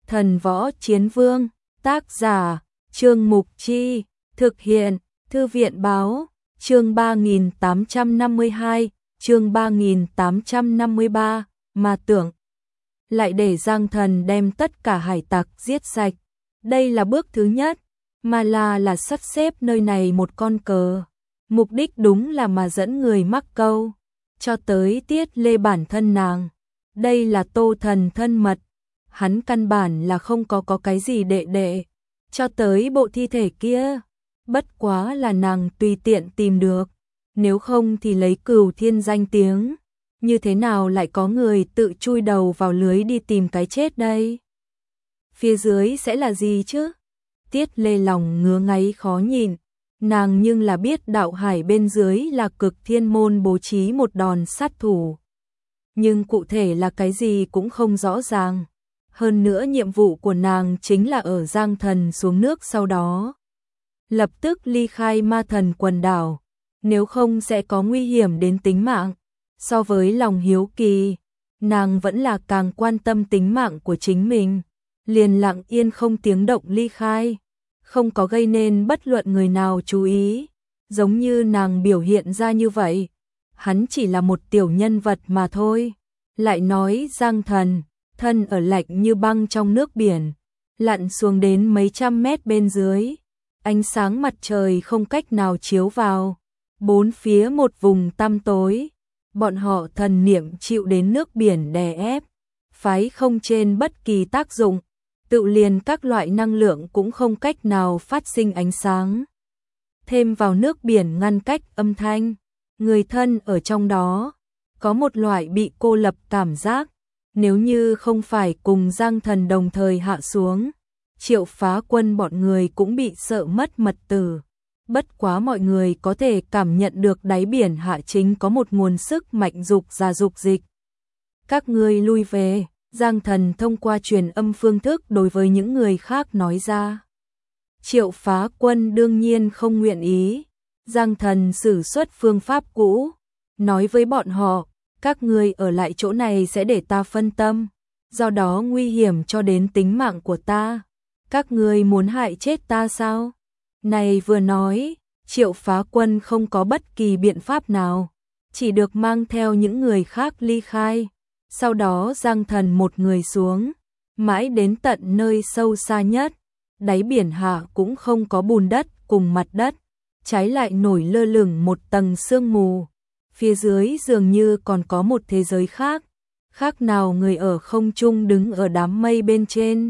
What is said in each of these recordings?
Thần Võ Chiến Vương, tác giả, Trương Mục Chi, thực hiện, Thư viện Báo, chương 3852, chương 3853, mà tưởng lại để Giang Thần đem tất cả hải tặc giết sạch. Đây là bước thứ nhất, mà là sắp xếp nơi này một con cờ. Mục đích đúng là mà dẫn người mắc câu, cho tới Tiết Lê bản thân nàng. Đây là Tô Thần thân mật, hắn căn bản là không có cái gì đệ đệ, cho tới bộ thi thể kia, bất quá là nàng tùy tiện tìm được, nếu không thì lấy Cửu Thiên danh tiếng, như thế nào lại có người tự chui đầu vào lưới đi tìm cái chết đây? Phía dưới sẽ là gì chứ? Tiết Lê lòng ngứa ngáy khó nhìn, nàng nhưng là biết đạo hải bên dưới là Cực Thiên môn bố trí một đòn sát thủ, nhưng cụ thể là cái gì cũng không rõ ràng. Hơn nữa nhiệm vụ của nàng chính là ở Giang Thần xuống nước sau đó lập tức ly khai Ma Thần quần đảo, nếu không sẽ có nguy hiểm đến tính mạng. So với lòng hiếu kỳ, nàng vẫn là càng quan tâm tính mạng của chính mình, liền lặng yên không tiếng động ly khai, không có gây nên bất luận người nào chú ý, giống như nàng biểu hiện ra như vậy. Hắn chỉ là một tiểu nhân vật mà thôi. Lại nói Giang Thần, thân ở lạnh như băng trong nước biển, lặn xuống đến mấy trăm mét bên dưới, ánh sáng mặt trời không cách nào chiếu vào, bốn phía một vùng tăm tối, bọn họ thần niệm chịu đến nước biển đè ép, phái không trên bất kỳ tác dụng, tự liền các loại năng lượng cũng không cách nào phát sinh ánh sáng. Thêm vào nước biển ngăn cách âm thanh, người thân ở trong đó, có một loại bị cô lập cảm giác, nếu như không phải cùng Giang Thần đồng thời hạ xuống, Triệu Phá Quân bọn người cũng bị sợ mất mật tử. Bất quá mọi người có thể cảm nhận được đáy biển hạ chính có một nguồn sức mạnh dục ra dục dịch. Các ngươi lui về, Giang Thần thông qua truyền âm phương thức đối với những người khác nói ra. Triệu Phá Quân đương nhiên không nguyện ý, Giang Thần sử xuất phương pháp cũ, nói với bọn họ, các ngươi ở lại chỗ này sẽ để ta phân tâm, do đó nguy hiểm cho đến tính mạng của ta. Các ngươi muốn hại chết ta sao? Này vừa nói, Triệu Phá Quân không có bất kỳ biện pháp nào, chỉ được mang theo những người khác ly khai. Sau đó Giang Thần một người xuống, mãi đến tận nơi sâu xa nhất, đáy biển hạ cũng không có bùn đất cùng mặt đất, trái lại nổi lơ lửng một tầng sương mù. Phía dưới dường như còn có một thế giới khác, khác nào người ở không trung đứng ở đám mây bên trên.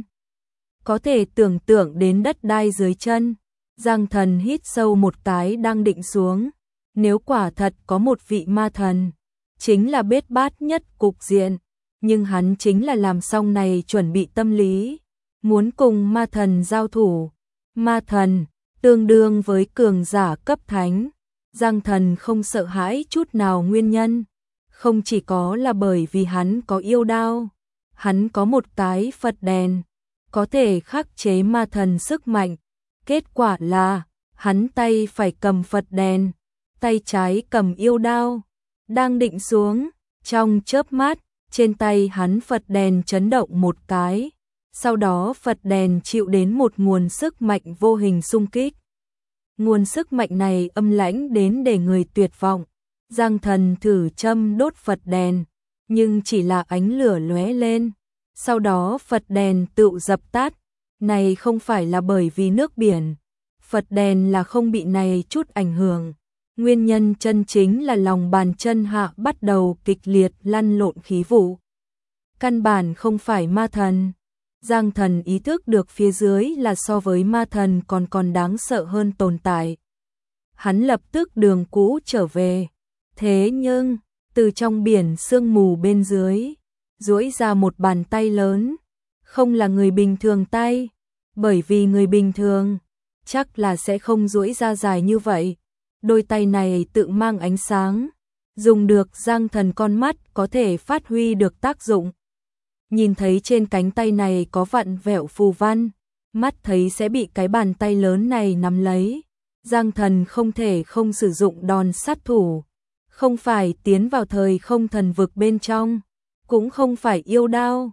Có thể tưởng tượng đến đất đai dưới chân. Giang Thần hít sâu một cái đang định xuống, nếu quả thật có một vị ma thần, chính là bết bát nhất cục diện, nhưng hắn chính là làm xong này chuẩn bị tâm lý, muốn cùng ma thần giao thủ. Ma thần, tương đương với cường giả cấp thánh, Giang Thần không sợ hãi chút nào. Nguyên nhân, không chỉ có là bởi vì hắn có yêu đao, hắn có một cái Phật đèn, có thể khắc chế ma thần sức mạnh. Kết quả là, hắn tay phải cầm Phật đèn, tay trái cầm yêu đao, đang định xuống, trong chớp mắt, trên tay hắn Phật đèn chấn động một cái, sau đó Phật đèn chịu đến một nguồn sức mạnh vô hình xung kích. Nguồn sức mạnh này âm lãnh đến để người tuyệt vọng. Giang Thần thử châm đốt Phật đèn, nhưng chỉ là ánh lửa lóe lên, sau đó Phật đèn tự dập tắt. Này không phải là bởi vì nước biển, Phật đèn là không bị này chút ảnh hưởng. Nguyên nhân chân chính là lòng bàn chân hạ bắt đầu kịch liệt lăn lộn khí vụ. Căn bản không phải ma thần. Giang Thần ý thức được phía dưới là so với ma thần còn đáng sợ hơn tồn tại. Hắn lập tức đường cũ trở về. Thế nhưng, từ trong biển sương mù bên dưới, duỗi ra một bàn tay lớn, không là người bình thường tay, bởi vì người bình thường chắc là sẽ không duỗi ra dài như vậy. Đôi tay này tự mang ánh sáng, dùng được Giang Thần con mắt có thể phát huy được tác dụng. Nhìn thấy trên cánh tay này có vặn vẹo phù văn, mắt thấy sẽ bị cái bàn tay lớn này nắm lấy. Giang Thần không thể không sử dụng đòn sát thủ, không phải tiến vào thời không thần vực bên trong, cũng không phải yêu đao,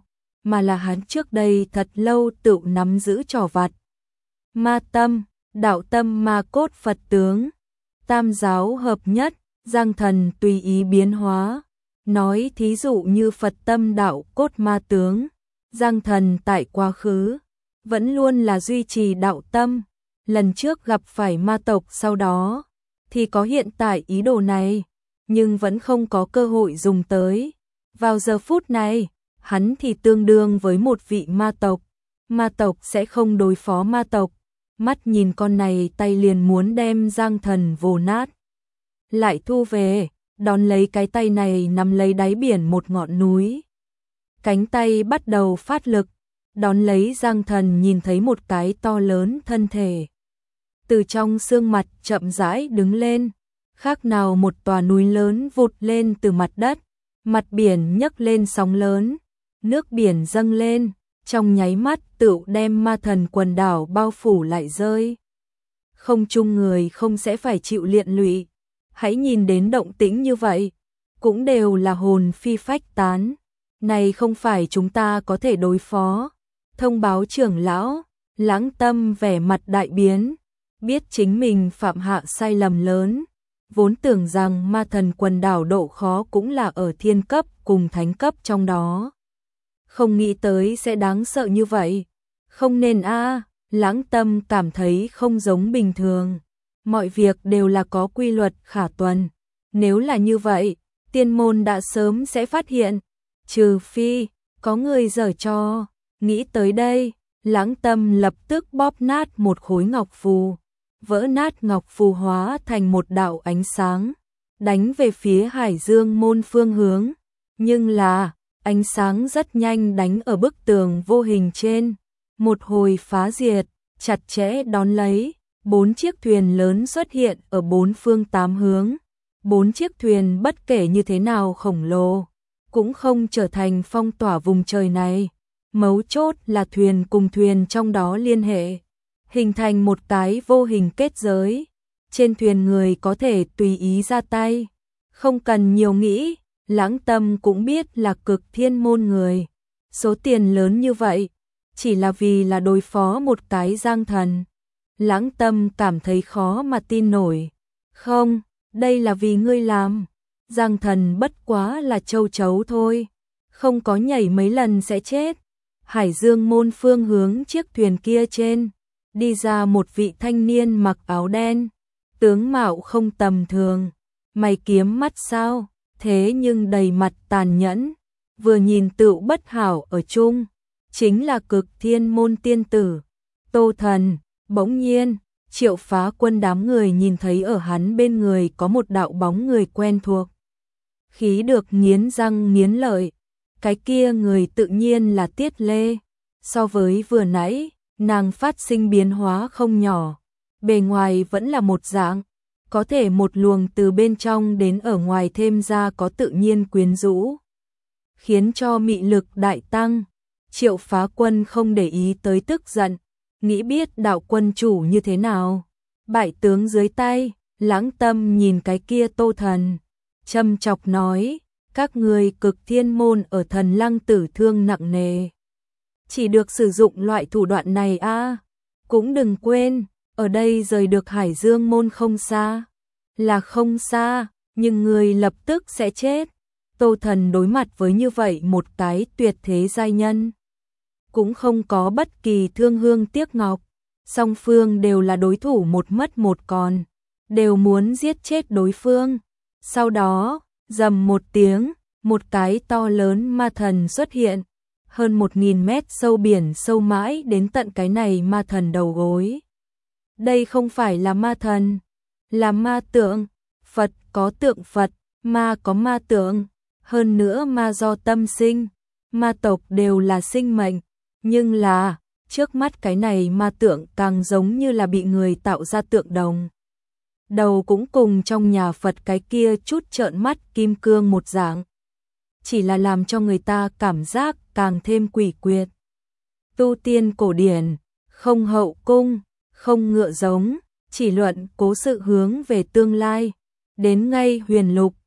mà là hắn trước đây thật lâu tự nắm giữ trò vặt. Ma tâm, đạo tâm ma cốt Phật tướng, tam giáo hợp nhất, Giang Thần tùy ý biến hóa. Nói thí dụ như Phật tâm đạo cốt ma tướng, Giang Thần tại quá khứ vẫn luôn là duy trì đạo tâm, lần trước gặp phải ma tộc sau đó thì có hiện tại ý đồ này, nhưng vẫn không có cơ hội dùng tới. Vào giờ phút này, hắn thì tương đương với một vị ma tộc sẽ không đối phó ma tộc. Mắt nhìn con này tay liền muốn đem Giang Thần vồ nát. Lại thu về, đón lấy cái tay này nắm lấy đáy biển một ngọn núi. Cánh tay bắt đầu phát lực, đón lấy Giang Thần nhìn thấy một cái to lớn thân thể. Từ trong xương mặt chậm rãi đứng lên, khác nào một tòa núi lớn vụt lên từ mặt đất, mặt biển nhấc lên sóng lớn, nước biển dâng lên, trong nháy mắt tựu đem Ma Thần quần đảo bao phủ lại rơi. Không chung người không sẽ phải chịu liên lụy, hãy nhìn đến động tĩnh như vậy, cũng đều là hồn phi phách tán. Này không phải chúng ta có thể đối phó. Thông báo trưởng lão, Lãng Tâm vẻ mặt đại biến, biết chính mình phạm hạ sai lầm lớn, vốn tưởng rằng Ma Thần quần đảo độ khó cũng là ở thiên cấp cùng thánh cấp trong đó. Không nghĩ tới sẽ đáng sợ như vậy. Không nên a. Lãng Tâm cảm thấy không giống bình thường. Mọi việc đều là có quy luật khả tuần. Nếu là như vậy, tiên môn đã sớm sẽ phát hiện. Trừ phi, có người giở trò. Nghĩ tới đây, Lãng Tâm lập tức bóp nát một khối ngọc phù. Vỡ nát ngọc phù hóa thành một đạo ánh sáng, đánh về phía Hải Dương môn phương hướng. Nhưng là, ánh sáng rất nhanh đánh ở bức tường vô hình trên. Một hồi phá diệt, chặt chẽ đón lấy. 4 chiếc thuyền lớn xuất hiện ở 4 phương 8 hướng. 4 chiếc thuyền bất kể như thế nào khổng lồ, cũng không trở thành phong tỏa vùng trời này. Mấu chốt là thuyền cùng thuyền trong đó liên hệ, hình thành một cái vô hình kết giới. Trên thuyền người có thể tùy ý ra tay, không cần nhiều nghĩ. Lãng Tâm cũng biết là Cực Thiên môn người, số tiền lớn như vậy, chỉ là vì là đối phó một cái Giang Thần. Lãng Tâm cảm thấy khó mà tin nổi. Không, đây là vì ngươi làm. Giang Thần bất quá là châu chấu thôi, không có nhảy mấy lần sẽ chết. Hải Dương môn phương hướng chiếc thuyền kia trên, đi ra một vị thanh niên mặc áo đen, tướng mạo không tầm thường, mày kiếm mắt sao, thế nhưng đầy mặt tàn nhẫn, vừa nhìn tựu bất hảo ở chung, chính là Cực Thiên môn tiên tử, Tô Thần. Bỗng nhiên, Triệu Phá Quân đám người nhìn thấy ở hắn bên người có một đạo bóng người quen thuộc. Khí được nghiến răng nghiến lợi, cái kia người tự nhiên là Tiết Lê. So với vừa nãy, nàng phát sinh biến hóa không nhỏ, bề ngoài vẫn là một dạng, có thể một luồng từ bên trong đến ở ngoài thêm ra có tự nhiên quyến rũ, khiến cho mị lực đại tăng. Triệu Phá Quân không để ý tới tức giận, nghĩ biết đạo quân chủ như thế nào. Bại tướng dưới tay, Lãng Tâm nhìn cái kia Tô Thần, châm chọc nói, các người Cực Thiên môn ở Thần Lăng tử thương nặng nề, chỉ được sử dụng loại thủ đoạn này a. Cũng đừng quên, ở đây rời được Hải Dương môn không xa, là không xa, nhưng người lập tức sẽ chết. Tô Thần đối mặt với như vậy một cái tuyệt thế giai nhân, cũng không có bất kỳ thương hương tiếc ngọc, song phương đều là đối thủ một mất một còn, đều muốn giết chết đối phương. Sau đó, rầm một tiếng, một cái to lớn ma thần xuất hiện, hơn 1000 mét sâu biển sâu mãi đến tận cái này ma thần đầu gối. Đây không phải là ma thần, là ma tượng. Phật có tượng Phật, ma có ma tượng, hơn nữa ma do tâm sinh, ma tộc đều là sinh mệnh. Nhưng là, trước mắt cái này ma tượng càng giống như là bị người tạo ra tượng đồng. Đầu cũng cùng trong nhà Phật cái kia chút trợn mắt kim cương một dạng. Chỉ là làm cho người ta cảm giác càng thêm quỷ quyệt. Tu tiên cổ điển, không hậu cung, không ngựa giống, chỉ luận cố sự hướng về tương lai. Đến ngay huyền lục,